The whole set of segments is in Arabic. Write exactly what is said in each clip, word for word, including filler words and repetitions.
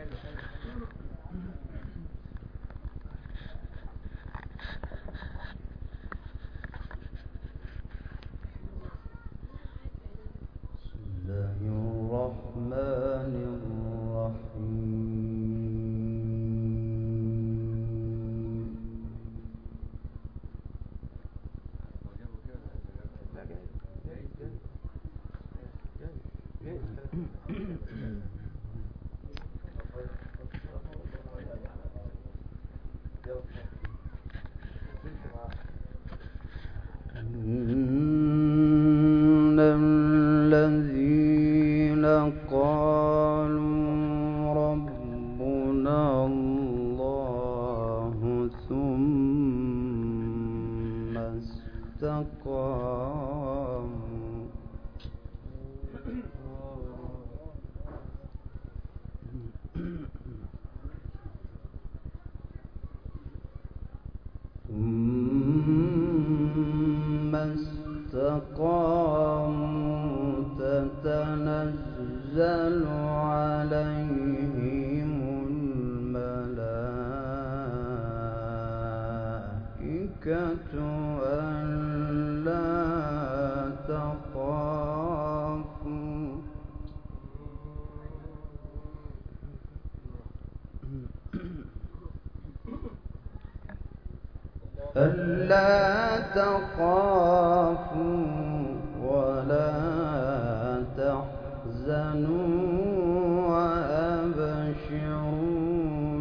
إن الذين قالوا ربنا الله ثم استقاموا ثم استقاموا تتنزل عليهم الملائكة ألا تخافوا ألا تخافوا ولا تحزنوا وأبشروا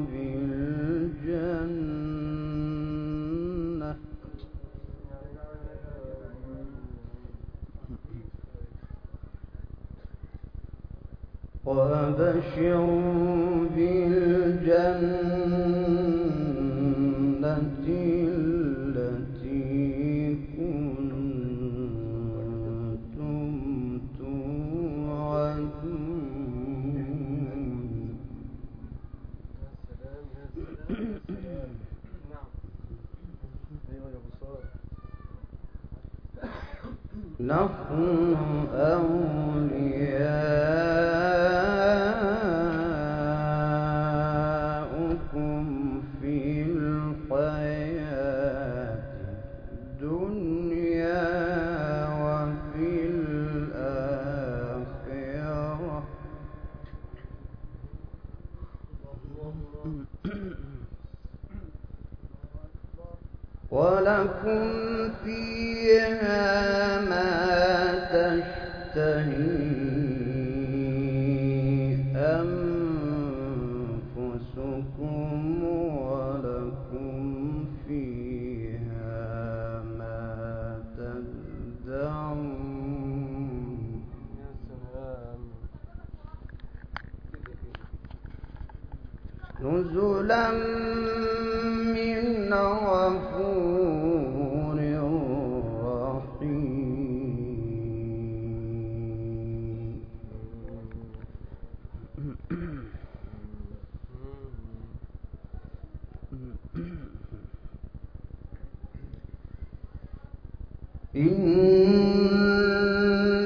بالجنة وأبشروا بالجنة التي كنتم توعدون نحن أولياؤكم في الحياة الدنيا وفي الآخرة ولكم فيها ما تشتهي أنفسكم ولكم فيها ما تدعون نزلا من غفور رحيم إن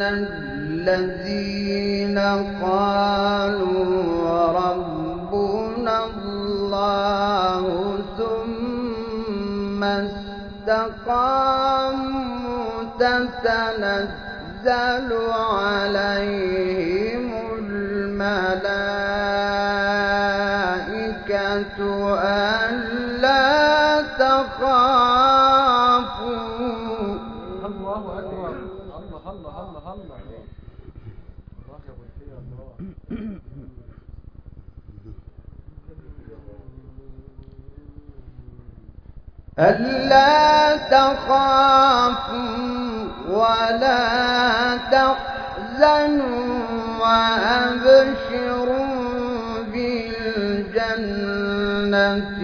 الذين قالوا ربنا الله ثم استقاموا تتنزل عليهم الملائكة ألا تخافوا الله أكبر الله الله الله الله ألا تخافوا ولا تحزنوا وأبشروا بالجنة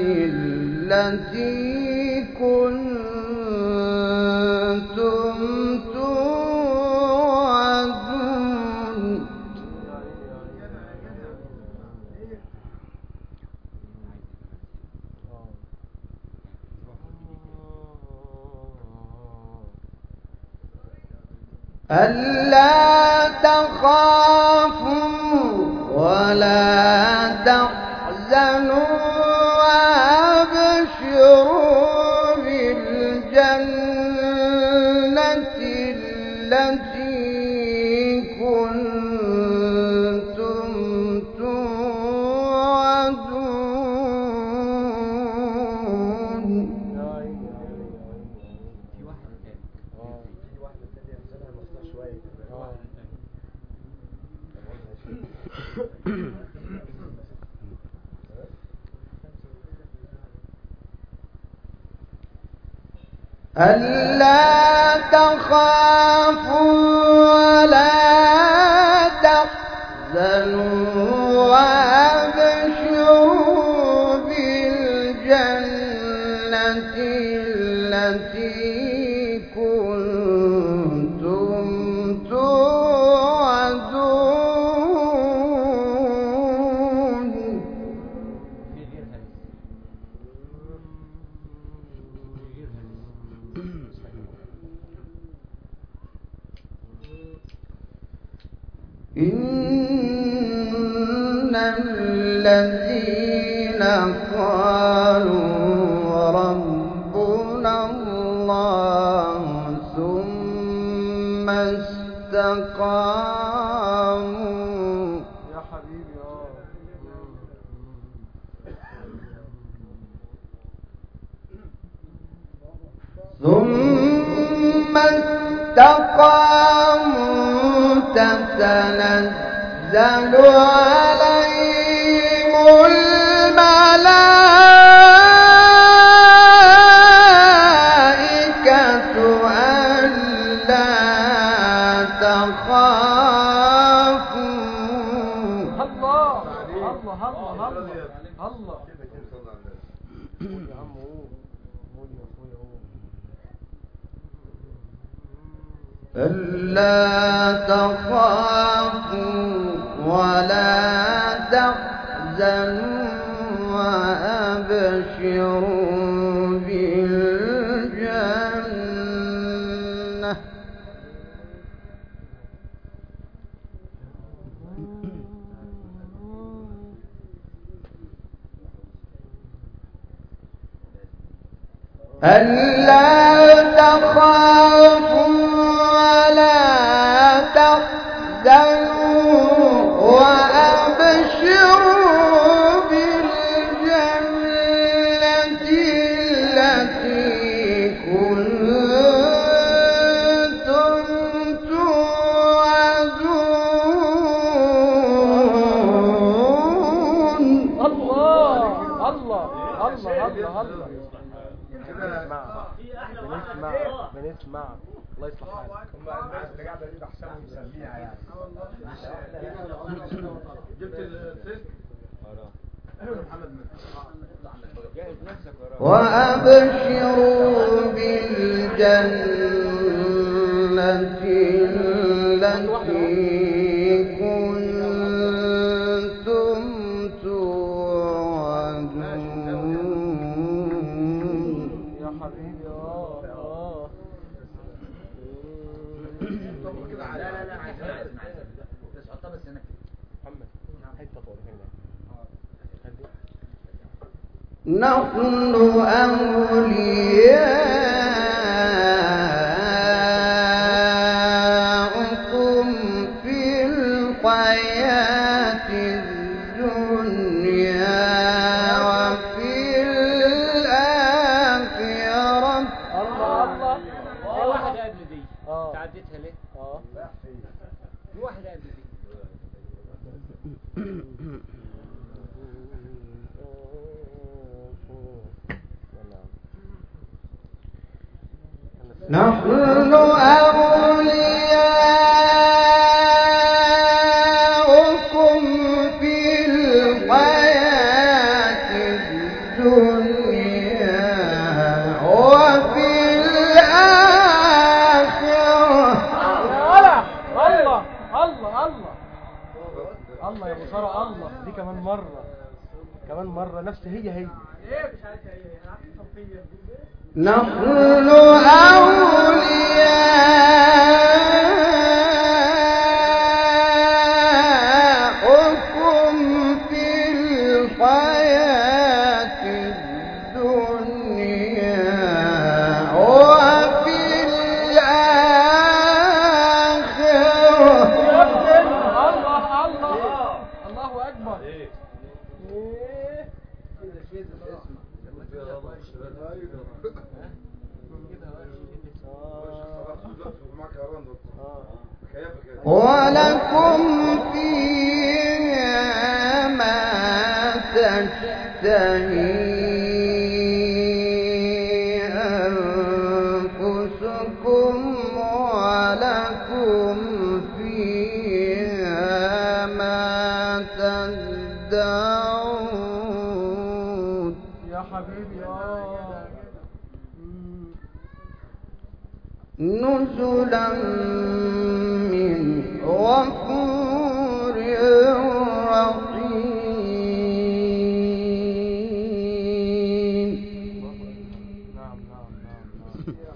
التي كنتم توعدون ألا تخافوا ولا تحزنوا تحزنوا وأبشروا بالجنة التي كنتم توعدون. ألا تخافوا ولا تحزنوا وأبشروا بالجنة التي كنتم توعدون. إن الذين قالوا ربنا الله ثم استقاموا يا حبيبي ثم استقاموا تتنزل عليهم الملائكة ألا تخافوا. الله الله الله الله الله. ألا تخافوا ولا تحزنوا وأبشروا بالجنة ألا تخافوا ولا تحزنوا وأبشروا بالجنة التي كنتم توعدون. الله الله الله الله الله. بنسمع بنسمع بنسمع. الله يصلح حالك. هم الناس اللي قاعده دي احسنهم مسميها يعني. جبت السلك؟ ايوه محمد جاهز نفسك. وأبشروا بالجنة التي كنتم توعدون. يا حبيبي اه اه. لا لا لا عايزين عايزين عايزين بس حطها بس هنا كده محمد حته طول هنا. نحن أولياؤكم في الحياة الدنيا وفي الآخرة. الله الله. في واحدة قبل دي اه تعديتها ليه؟ اه. في واحدة قبل دي. نحن أولياؤكم في الحياة الدنيا وفي الآخرة. الله الله الله الله الله يا ابو ساره. الله دي كمان مره كمان مره نفس هي هي. نحن أولياؤكم في الحياة الله اكبر. ايه ايه ولكم فيها ما تشتهي أنفسكم ولكم فيها ما تدعون. يا حبيبي اه نزلا من غفور رحيم. نعم نعم نعم نعم.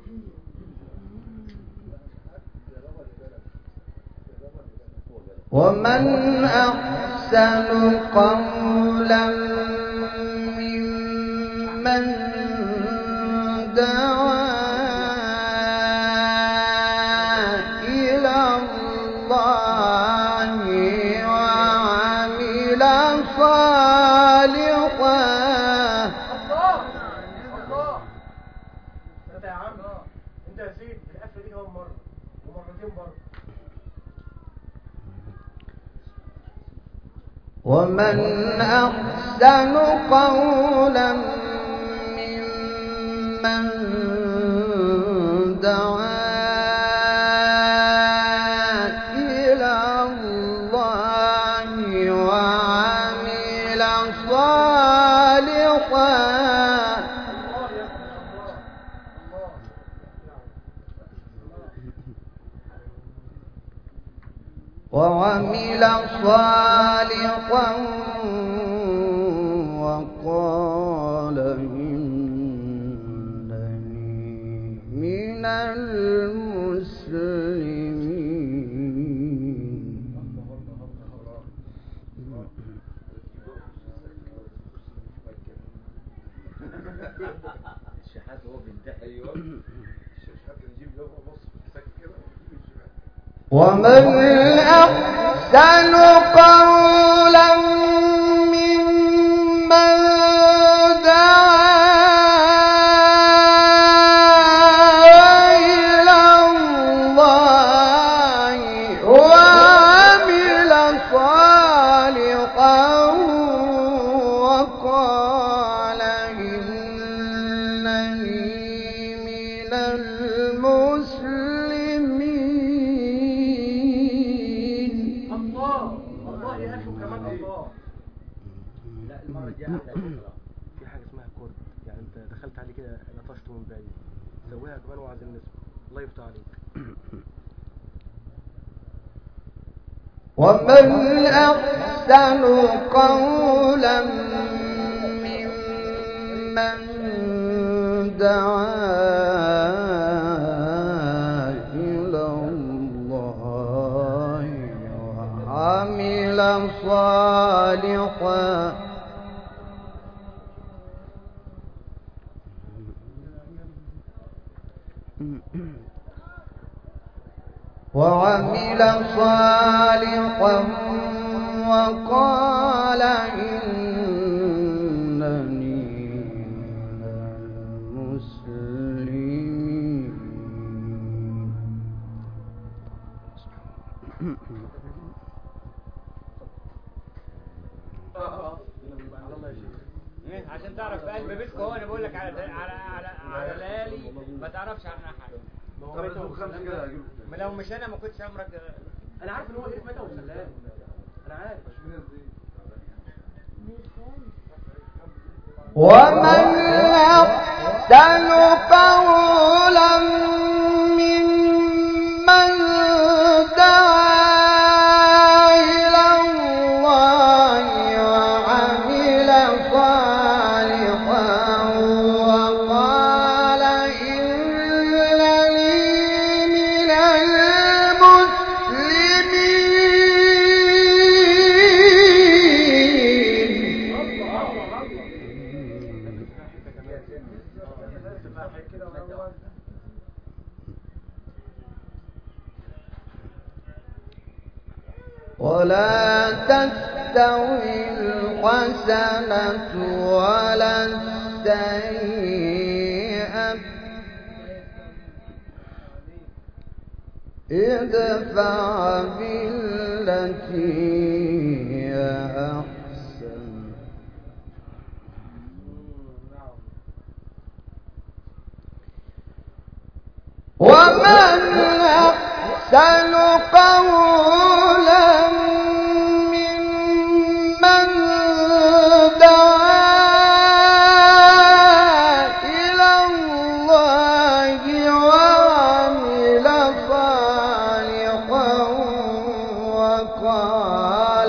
ومن أحسن قولا ممن دعا إلى الله وعمل صالحا. الله الله. انت يا عم انت يا سيدي القفله دي كمان مره ومرتين برضه. ومن أحسن قولا ممن دعا إلى الله وعمل صالحا وعمل صالحا وقال إنني من المسلمين. الشحات هو بينتحي. ايوه الشحات كان يجيب له بص ساكت كده. ومن أحسن قولا ممن دعا إلى الله وعمل صالحا وقال إنني من المسلمين. الله الله يا اخي وكمان الله. لا المرة الجاية أحلى بكرة. في حاجه اسمها كورد، يعني انت دخلت عليه كده لطشته من بعيد، سويها كمان وعايز النسبه. الله يفتح عليك. ومن أحسن قولا ممن دعا إلى الله وعمل صالحا وعمل صالحا وقال إنني من المسلمين. عشان تعرف في قلب بيتكم هو انا بقول لك على على على على ليالي ما تعرفش عنها حاجه. طب انتوا خمسه كده هجيب. ما لو مش انا ما كنتش امرك. انا عارف ان هو ايه متى وخلاه. انا عارف. ومن أحسن قولا ممن دعا إلى الله وعمل صالحا وقال إنني من المسلمين. تستوي الحسنة ولا السيئة ادفع بالتي هي أحسن ومن أحسن قولا ممن دعا إلى الله وعمل صالحا وقال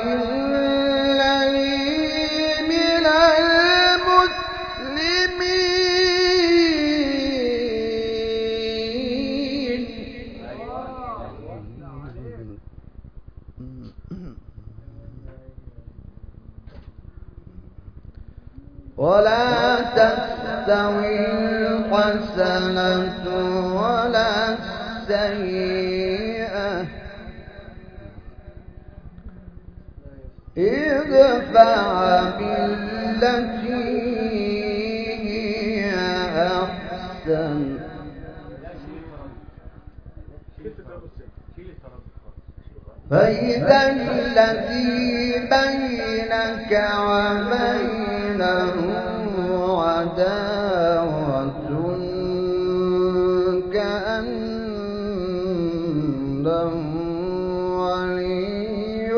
إنني من المسلمين. ولا تستوي الحسنة ولا السيئة ادفع بالتي هي أحسن فإذا الذي بينك وبينه عداوة كأنه ولي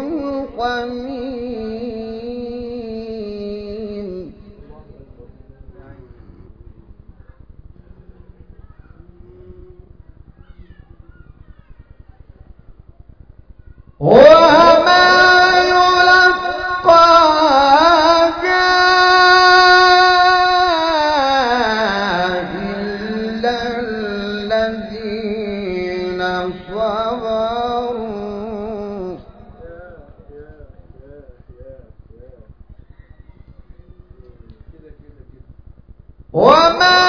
حميم. وما يلقاها إلا الذين صبروا وما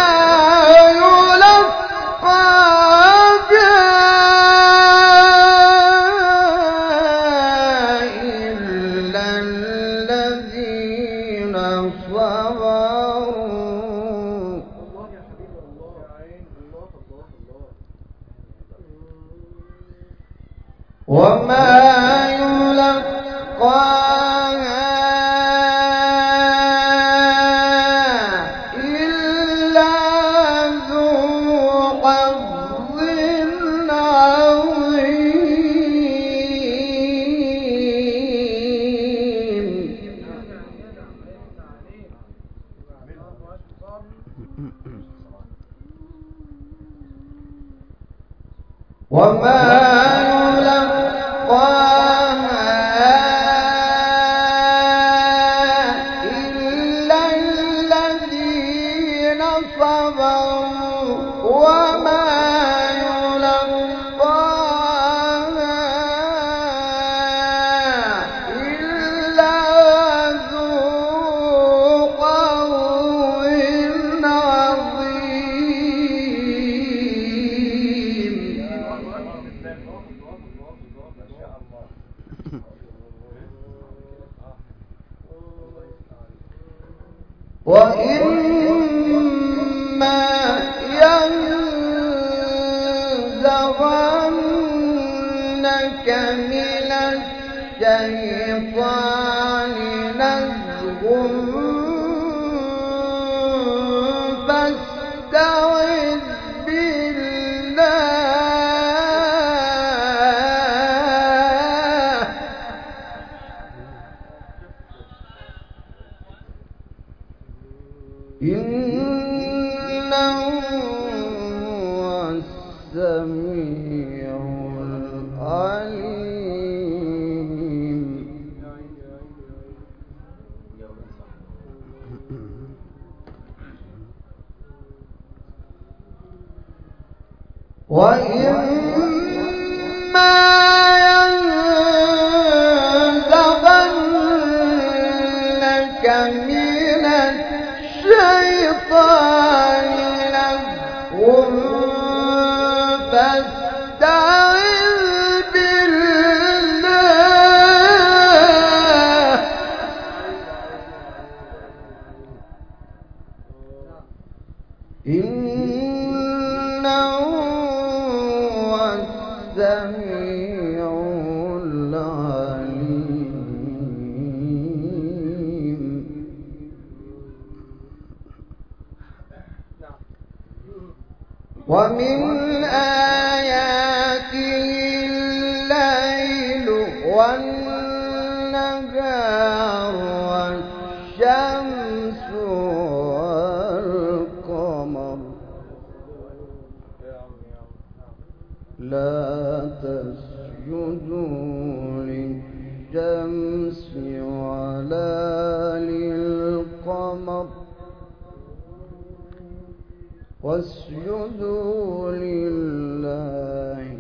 وما يلقاها إلا ذو حظ عظيم. وما وإما ينزغنك من الشيطان نزغ فاستعذ بالله إنه هو السميع العليم. وإما ينزغنك من الشيطان نزغ فاستعذ بالله ومن آياته الليل والنهار والشمس والقمر لا تسجدوا للشمس ولا للقمر واسجدوا لله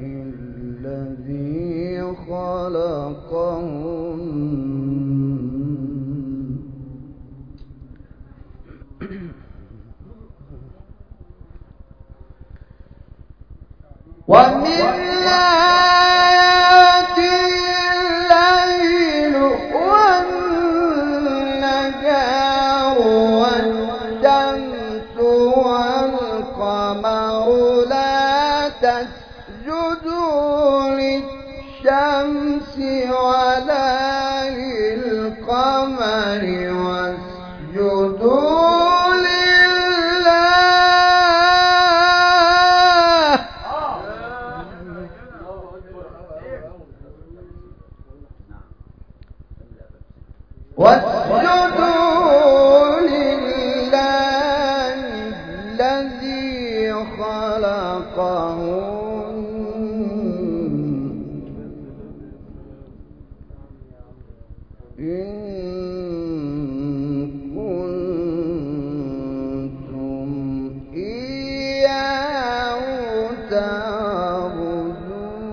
الذي خلقهن ومن آياته الليل والنهار والشمس والقمر لا تسجدوا للشمس ولا للقمر واسجدوا واسجدوا لله الذي خلقهن إن كنتم إياه تعبدون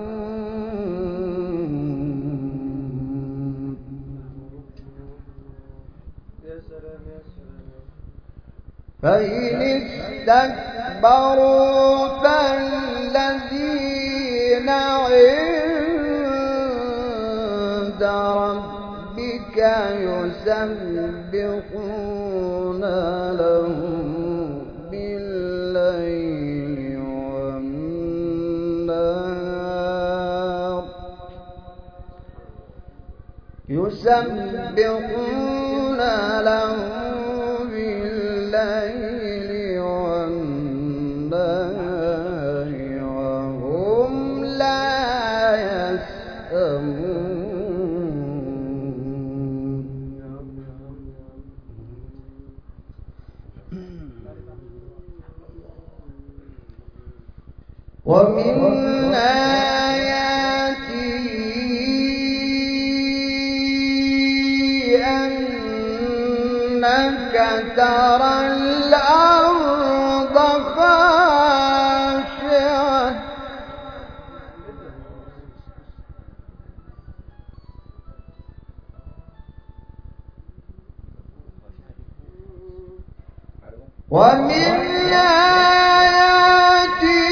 فإن استكبروا فالذين عند ربك يسبحون له بالليل والنهار يسبحون له بالليل والنهار وهم لا يسأمون ومن آياته أنك ترى الأرض خاشعة ومن آياته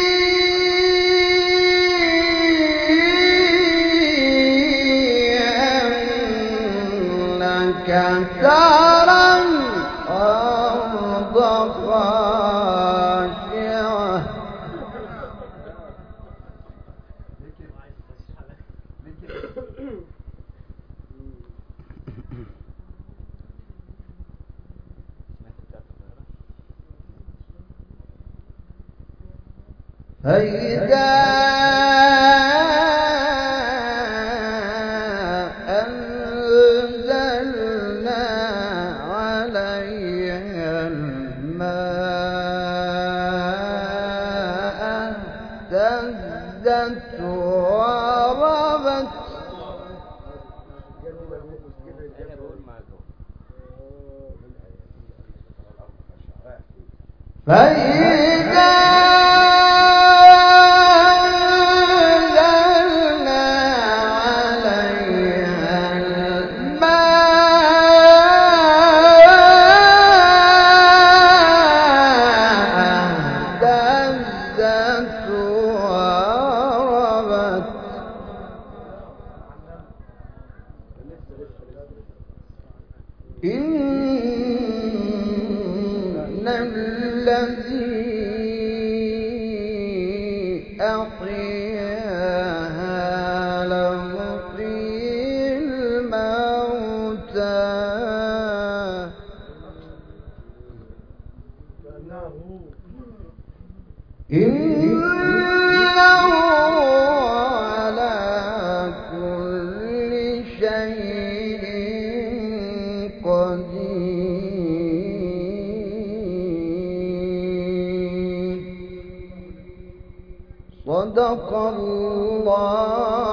أنك ترى الأرض خاشعة فإذا أنزلنا عليها الماء اهتزت وربت فإذا إن الذي أحياها لمحيي الموتى إنه على كل شيء قدير. صدق الله